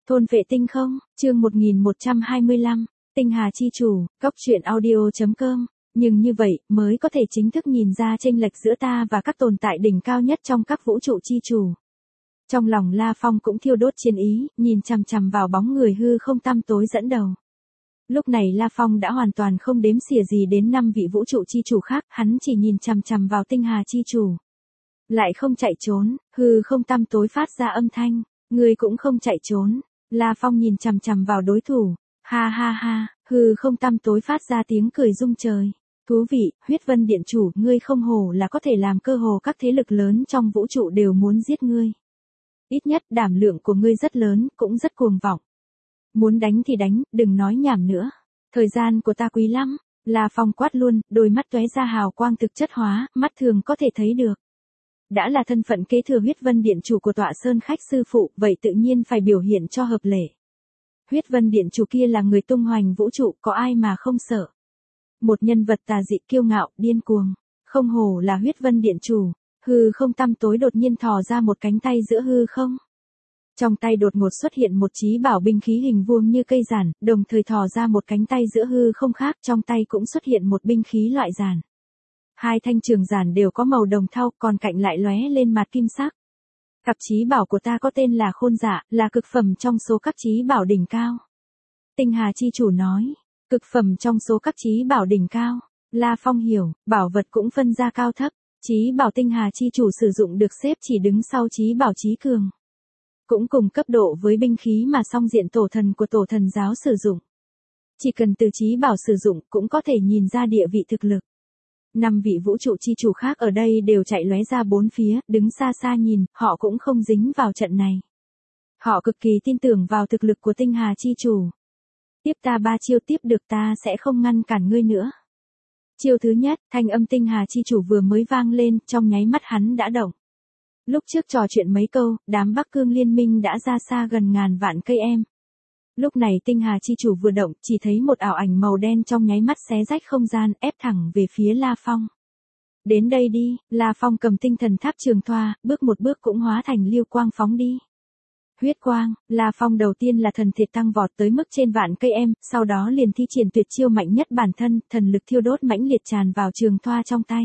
Thôn vệ tinh không, chương 1125, tinh hà chi chủ, cốc truyện audio.com, nhưng như vậy mới có thể chính thức nhìn ra chênh lệch giữa ta và các tồn tại đỉnh cao nhất trong các vũ trụ chi chủ. Trong lòng La Phong cũng thiêu đốt chiến ý, nhìn chằm chằm vào bóng người hư không tăm tối dẫn đầu. Lúc này La Phong đã hoàn toàn không đếm xỉa gì đến 5 vị vũ trụ chi chủ khác, hắn chỉ nhìn chằm chằm vào tinh hà chi chủ. Lại không chạy trốn, hư không tăm tối phát ra âm thanh, người cũng không chạy trốn. La Phong nhìn chằm chằm vào đối thủ, ha ha ha, hư không tăm tối phát ra tiếng cười rung trời. Thú vị, huyết vân điện chủ, ngươi không hổ là có thể làm cơ hồ các thế lực lớn trong vũ trụ đều muốn giết ngươi. Ít nhất đảm lượng của ngươi rất lớn, cũng rất cuồng vọng. Muốn đánh thì đánh, đừng nói nhảm nữa. Thời gian của ta quý lắm. La Phong quát luôn, đôi mắt tóe ra hào quang thực chất hóa, mắt thường có thể thấy được. Đã là thân phận kế thừa huyết vân điện chủ của tọa sơn khách sư phụ, vậy tự nhiên phải biểu hiện cho hợp lệ. Huyết vân điện chủ kia là người tung hoành vũ trụ, có ai mà không sợ. Một nhân vật tà dị kiêu ngạo, điên cuồng. Không hổ là huyết vân điện chủ. Hư không tăm tối đột nhiên thò ra một cánh tay giữa hư không. Trong tay đột ngột xuất hiện một chí bảo binh khí hình vuông như cây giản, đồng thời thò ra một cánh tay giữa hư không khác, trong tay cũng xuất hiện một binh khí loại giản. Hai thanh trường giản đều có màu đồng thau, còn cạnh lại lóe lên mặt kim sắc. Cặp chí bảo của ta có tên là Khôn Dạ, là cực phẩm trong số các chí bảo đỉnh cao. Tinh Hà chi chủ nói, cực phẩm trong số các chí bảo đỉnh cao. La Phong hiểu, bảo vật cũng phân ra cao thấp. Chí bảo Tinh Hà chi chủ sử dụng được xếp chỉ đứng sau chí bảo chí cường. Cũng cùng cấp độ với binh khí mà song diện tổ thần của tổ thần giáo sử dụng. Chỉ cần từ chí bảo sử dụng cũng có thể nhìn ra địa vị thực lực. 5 vị vũ trụ chi chủ khác ở đây đều chạy lóe ra bốn phía, đứng xa xa nhìn, họ cũng không dính vào trận này. Họ cực kỳ tin tưởng vào thực lực của Tinh Hà chi chủ. Tiếp ta 3 chiêu tiếp được ta sẽ không ngăn cản ngươi nữa. Chiêu thứ nhất, thanh âm Tinh Hà chi chủ vừa mới vang lên, trong nháy mắt hắn đã động. Lúc trước trò chuyện mấy câu, đám Bắc Cương liên minh đã ra xa gần ngàn vạn cây em. Lúc này Tinh Hà chi chủ vừa động, chỉ thấy một ảo ảnh màu đen trong nháy mắt xé rách không gian, ép thẳng về phía La Phong. Đến đây đi, La Phong cầm tinh thần tháp trường thoa, bước một bước cũng hóa thành lưu quang phóng đi. Huyết quang, La Phong đầu tiên là thần thiệt tăng vọt tới mức trên vạn cây em, sau đó liền thi triển tuyệt chiêu mạnh nhất bản thân, thần lực thiêu đốt mãnh liệt tràn vào trường thoa trong tay.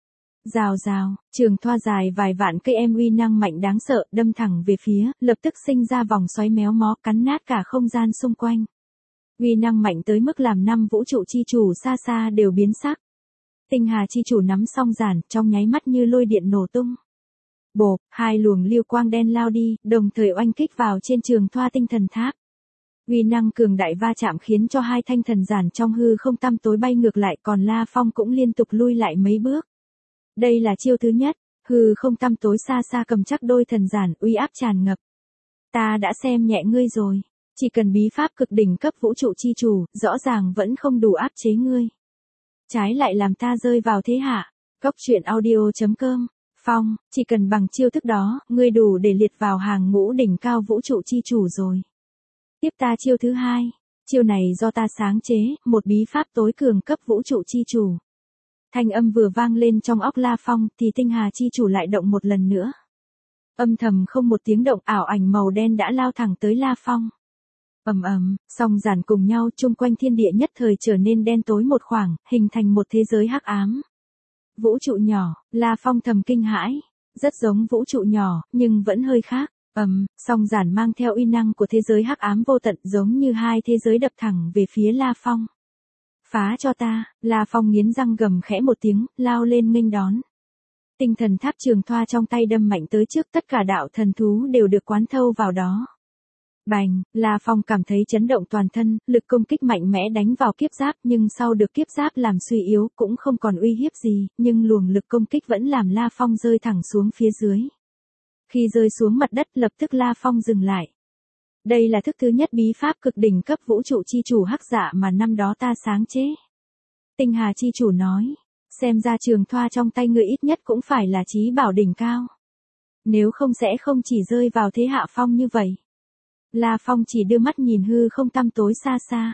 Rào rào, trường thoa dài vài vạn cây em uy năng mạnh đáng sợ, đâm thẳng về phía, lập tức sinh ra vòng xoáy méo mó, cắn nát cả không gian xung quanh. Uy năng mạnh tới mức làm 5 vũ trụ chi chủ xa xa đều biến sắc. Tinh Hà chi chủ nắm song giản, trong nháy mắt như lôi điện nổ tung. Bộp, 2 luồng lưu quang đen lao đi, đồng thời oanh kích vào trên trường thoa tinh thần tháp. Uy năng cường đại va chạm khiến cho 2 thanh thần giản trong hư không tăm tối bay ngược lại, còn La Phong cũng liên tục lui lại mấy bước. Đây là chiêu thứ nhất, hư không tăm tối xa xa cầm chắc đôi thần giản, uy áp tràn ngập. Ta đã xem nhẹ ngươi rồi, chỉ cần bí pháp cực đỉnh cấp vũ trụ chi chủ, rõ ràng vẫn không đủ áp chế ngươi. Trái lại làm ta rơi vào thế hạ. Cốc truyện audio.com, Phong, chỉ cần bằng chiêu thức đó, ngươi đủ để liệt vào hàng ngũ đỉnh cao vũ trụ chi chủ rồi. Tiếp ta chiêu thứ hai, chiêu này do ta sáng chế, một bí pháp tối cường cấp vũ trụ chi chủ. Thanh âm vừa vang lên trong óc La Phong thì Tinh Hà chi chủ lại động một lần nữa. Âm thầm không một tiếng động, ảo ảnh màu đen đã lao thẳng tới La Phong. Ầm ầm, song giản cùng nhau, chung quanh thiên địa nhất thời trở nên đen tối một khoảng, hình thành một thế giới hắc ám. Vũ trụ nhỏ, La Phong thầm kinh hãi, rất giống vũ trụ nhỏ, nhưng vẫn hơi khác. Song giản mang theo uy năng của thế giới hắc ám vô tận, giống như 2 thế giới đập thẳng về phía La Phong. Phá cho ta, La Phong nghiến răng gầm khẽ một tiếng, lao lên nghênh đón. Tinh thần tháp trường thoa trong tay đâm mạnh tới trước, tất cả đạo thần thú đều được quán thâu vào đó. Bành, La Phong cảm thấy chấn động toàn thân, lực công kích mạnh mẽ đánh vào kiếp giáp, nhưng sau được kiếp giáp làm suy yếu, cũng không còn uy hiếp gì, nhưng luồng lực công kích vẫn làm La Phong rơi thẳng xuống phía dưới. Khi rơi xuống mặt đất, lập tức La Phong dừng lại. Đây là thức thứ nhất bí pháp cực đỉnh cấp vũ trụ chi chủ hắc dạ mà năm đó ta sáng chế. Tinh Hà chi chủ nói, xem ra trường thoa trong tay ngươi ít nhất cũng phải là chí bảo đỉnh cao. Nếu không sẽ không chỉ rơi vào thế hạ phong như vậy. La Phong chỉ đưa mắt nhìn hư không tăm tối xa xa.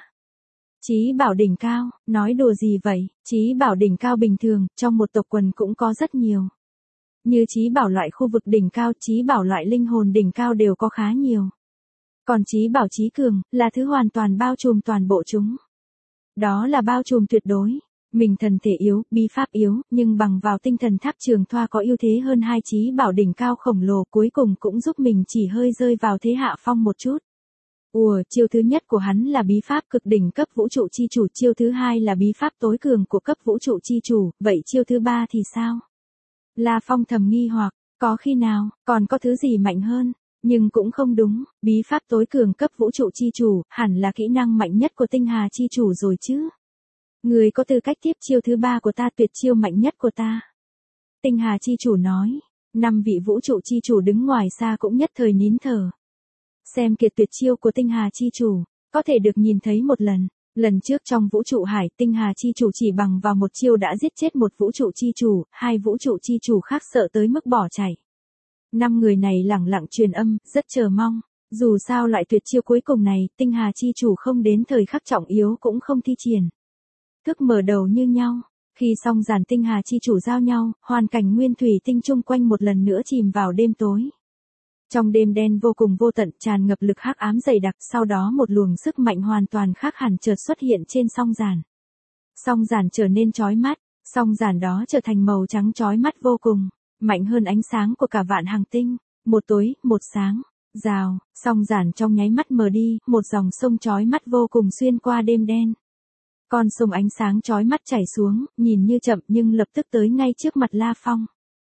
Chí bảo đỉnh cao, nói đùa gì vậy, chí bảo đỉnh cao bình thường, trong một tộc quần cũng có rất nhiều. Như chí bảo loại khu vực đỉnh cao, chí bảo loại linh hồn đỉnh cao đều có khá nhiều. Còn trí bảo trí cường, là thứ hoàn toàn bao trùm toàn bộ chúng. Đó là bao trùm tuyệt đối. Mình thần thể yếu, bí pháp yếu, nhưng bằng vào tinh thần tháp Trường Thoa có ưu thế hơn hai trí bảo đỉnh cao khổng lồ, cuối cùng cũng giúp mình chỉ hơi rơi vào thế hạ phong một chút. Chiêu thứ nhất của hắn là bí pháp cực đỉnh cấp vũ trụ chi chủ, chiêu thứ hai là bí pháp tối cường của cấp vũ trụ chi chủ, vậy chiêu thứ ba thì sao? La Phong thầm nghi hoặc, có khi nào, còn có thứ gì mạnh hơn? Nhưng cũng không đúng, bí pháp tối cường cấp vũ trụ chi chủ, hẳn là kỹ năng mạnh nhất của tinh hà chi chủ rồi chứ. Người có tư cách tiếp chiêu thứ ba của ta, tuyệt chiêu mạnh nhất của ta. Tinh hà chi chủ nói, 5 vị vũ trụ chi chủ đứng ngoài xa cũng nhất thời nín thở. Xem kiệt tuyệt chiêu của tinh hà chi chủ, có thể được nhìn thấy một lần. Lần trước trong vũ trụ hải, tinh hà chi chủ chỉ bằng vào một chiêu đã giết chết một vũ trụ chi chủ, 2 vũ trụ chi chủ khác sợ tới mức bỏ chạy. 5 người này lẳng lặng truyền âm, rất chờ mong. Dù sao loại tuyệt chiêu cuối cùng này, tinh hà chi chủ không đến thời khắc trọng yếu cũng không thi triển. Thức mở đầu như nhau, khi song giản tinh hà chi chủ giao nhau, hoàn cảnh nguyên thủy tinh chung quanh một lần nữa chìm vào đêm tối. Trong đêm đen vô cùng vô tận, tràn ngập lực hắc ám dày đặc, sau đó một luồng sức mạnh hoàn toàn khác hẳn chợt xuất hiện trên song giản. Song giản trở nên chói mắt, song giản đó trở thành màu trắng chói mắt vô cùng, mạnh hơn ánh sáng của cả vạn hành tinh, một tối, một sáng, rào, song giản trong nháy mắt mờ đi, một dòng sông chói mắt vô cùng xuyên qua đêm đen. Con sông ánh sáng chói mắt chảy xuống, nhìn như chậm nhưng lập tức tới ngay trước mặt La Phong.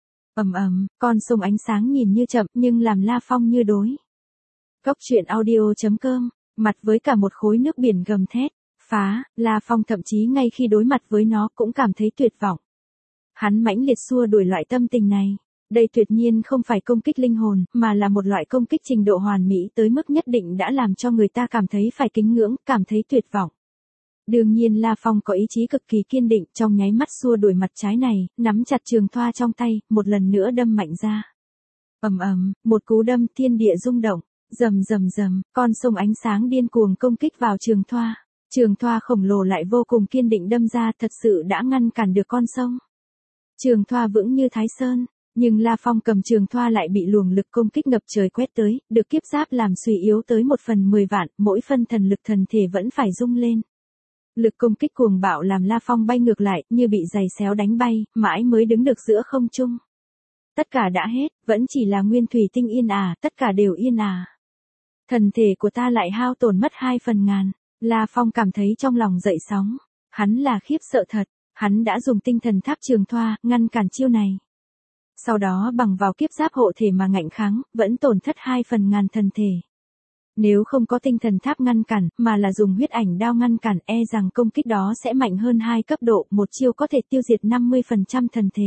Con sông ánh sáng nhìn như chậm nhưng làm La Phong như đối. Góc truyện audio.com, mặt với cả một khối nước biển gầm thét, phá, La Phong thậm chí ngay khi đối mặt với nó cũng cảm thấy tuyệt vọng. Hắn mãnh liệt xua đuổi loại tâm tình này. Đây tuyệt nhiên không phải công kích linh hồn, mà là một loại công kích trình độ hoàn mỹ tới mức nhất định đã làm cho người ta cảm thấy phải kính ngưỡng, cảm thấy tuyệt vọng. Đương nhiên La Phong có ý chí cực kỳ kiên định, trong nháy mắt xua đuổi mặt trái này, nắm chặt trường thoa trong tay, một lần nữa đâm mạnh ra. Một cú đâm, thiên địa rung động, rầm, con sông ánh sáng điên cuồng công kích vào trường thoa. Trường thoa khổng lồ lại vô cùng kiên định đâm ra, thật sự đã ngăn cản được con sông. Trường thoa vững như Thái Sơn, nhưng La Phong cầm trường thoa lại bị luồng lực công kích ngập trời quét tới, được kiếp giáp làm suy yếu tới 1/10 vạn, mỗi phân thần lực thần thể vẫn phải rung lên. Lực công kích cuồng bạo làm La Phong bay ngược lại, như bị giày xéo đánh bay, mãi mới đứng được giữa không trung. Tất cả đã hết, vẫn chỉ là nguyên thủy tinh yên tất cả đều yên Thần thể của ta lại hao tổn mất 2/1000. La Phong cảm thấy trong lòng dậy sóng. Hắn là khiếp sợ thật, hắn đã dùng tinh thần tháp Trường Thoa, ngăn cản chiêu này. Sau đó bằng vào kiếp giáp hộ thể mà ngạnh kháng, vẫn tổn thất 2/1000 thần thể. Nếu không có tinh thần tháp ngăn cản, mà là dùng huyết ảnh đao ngăn cản, rằng công kích đó sẽ mạnh hơn 2 cấp độ, một chiêu có thể tiêu diệt 50% thần thể.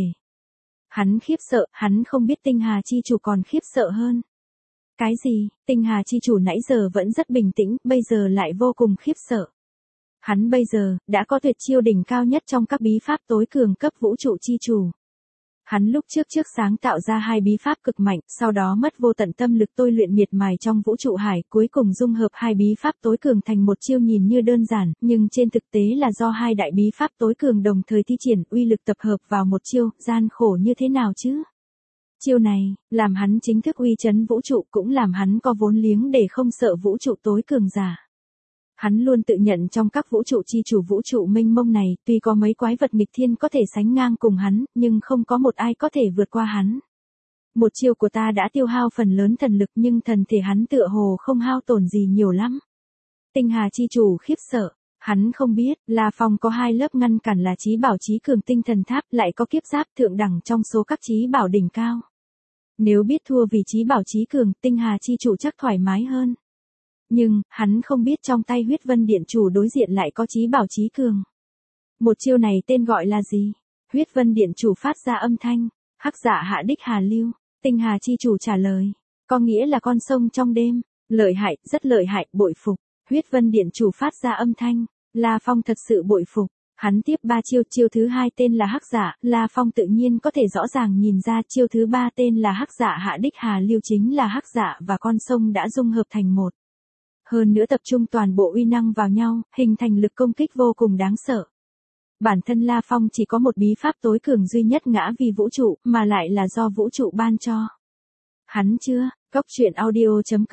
Hắn khiếp sợ, hắn không biết tinh hà chi chủ còn khiếp sợ hơn. Cái gì, tinh hà chi chủ nãy giờ vẫn rất bình tĩnh, bây giờ lại vô cùng khiếp sợ. Hắn bây giờ, đã có tuyệt chiêu đỉnh cao nhất trong các bí pháp tối cường cấp vũ trụ chi chủ. Hắn lúc trước sáng tạo ra 2 bí pháp cực mạnh, sau đó mất vô tận tâm lực tôi luyện miệt mài trong vũ trụ hải, cuối cùng dung hợp 2 bí pháp tối cường thành một chiêu nhìn như đơn giản, nhưng trên thực tế là do 2 đại bí pháp tối cường đồng thời thi triển, uy lực tập hợp vào một chiêu, gian khổ như thế nào chứ? Chiêu này, làm hắn chính thức uy chấn vũ trụ, cũng làm hắn có vốn liếng để không sợ vũ trụ tối cường giả. Hắn luôn tự nhận trong các vũ trụ chi chủ vũ trụ mênh mông này, tuy có mấy quái vật nghịch thiên có thể sánh ngang cùng hắn, nhưng không có một ai có thể vượt qua hắn. Một chiêu của ta đã tiêu hao phần lớn thần lực nhưng thần thể hắn tựa hồ không hao tổn gì nhiều lắm. Tinh hà chi chủ khiếp sợ, hắn không biết, La Phong có 2 lớp ngăn cản là chí bảo chí cường tinh thần tháp, lại có kiếp giáp thượng đẳng trong số các chí bảo đỉnh cao. Nếu biết thua vì chí bảo chí cường, tinh hà chi chủ chắc thoải mái hơn. Nhưng, hắn không biết trong tay huyết vân điện chủ đối diện lại có chí bảo chí cường. Một chiêu này tên gọi là gì? Huyết vân điện chủ phát ra âm thanh, hắc dạ hạ đích hà lưu, tinh hà chi chủ trả lời. Có nghĩa là con sông trong đêm, lợi hại, rất lợi hại, bội phục. Huyết vân điện chủ phát ra âm thanh, La Phong thật sự bội phục. Hắn tiếp 3 chiêu, chiêu thứ 2 tên là hắc dạ, La Phong tự nhiên có thể rõ ràng nhìn ra chiêu thứ 3 tên là hắc dạ hạ đích hà lưu chính là hắc dạ và con sông đã dung hợp thành một. Hơn nữa tập trung toàn bộ uy năng vào nhau, hình thành lực công kích vô cùng đáng sợ. Bản thân La Phong chỉ có một bí pháp tối cường duy nhất ngã vì vũ trụ, mà lại là do vũ trụ ban cho. Hắn chưa, góc truyện audio.com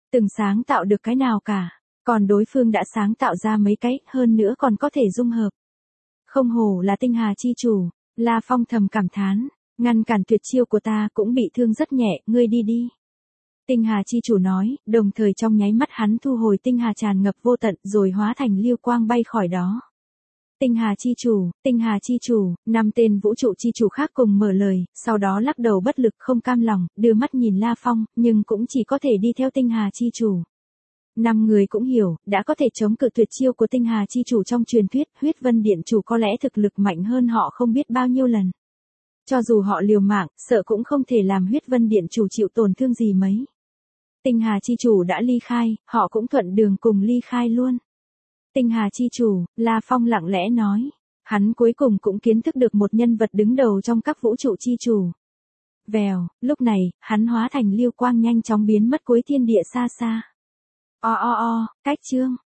từng sáng tạo được cái nào cả. Còn đối phương đã sáng tạo ra mấy cái, hơn nữa còn có thể dung hợp. Không hổ là tinh hà chi chủ, La Phong thầm cảm thán, ngăn cản tuyệt chiêu của ta cũng bị thương rất nhẹ, ngươi đi đi. Tinh hà chi chủ nói, đồng thời trong nháy mắt hắn thu hồi tinh hà tràn ngập vô tận rồi hóa thành lưu quang bay khỏi đó. Tinh hà chi chủ, 5 tên vũ trụ chi chủ khác cùng mở lời, sau đó lắc đầu bất lực không cam lòng, đưa mắt nhìn La Phong, nhưng cũng chỉ có thể đi theo tinh hà chi chủ. 5 người cũng hiểu, đã có thể chống cự tuyệt chiêu của tinh hà chi chủ trong truyền thuyết, huyết vân điện chủ có lẽ thực lực mạnh hơn họ không biết bao nhiêu lần. Cho dù họ liều mạng, sợ cũng không thể làm huyết vân điện chủ chịu tổn thương gì mấy. Tinh hà chi chủ đã ly khai, họ cũng thuận đường cùng ly khai luôn. Tinh hà chi chủ, La Phong lặng lẽ nói. Hắn cuối cùng cũng kiến thức được một nhân vật đứng đầu trong các vũ trụ chi chủ. Vèo, lúc này, hắn hóa thành lưu quang nhanh chóng biến mất cuối thiên địa xa xa. Cách chương.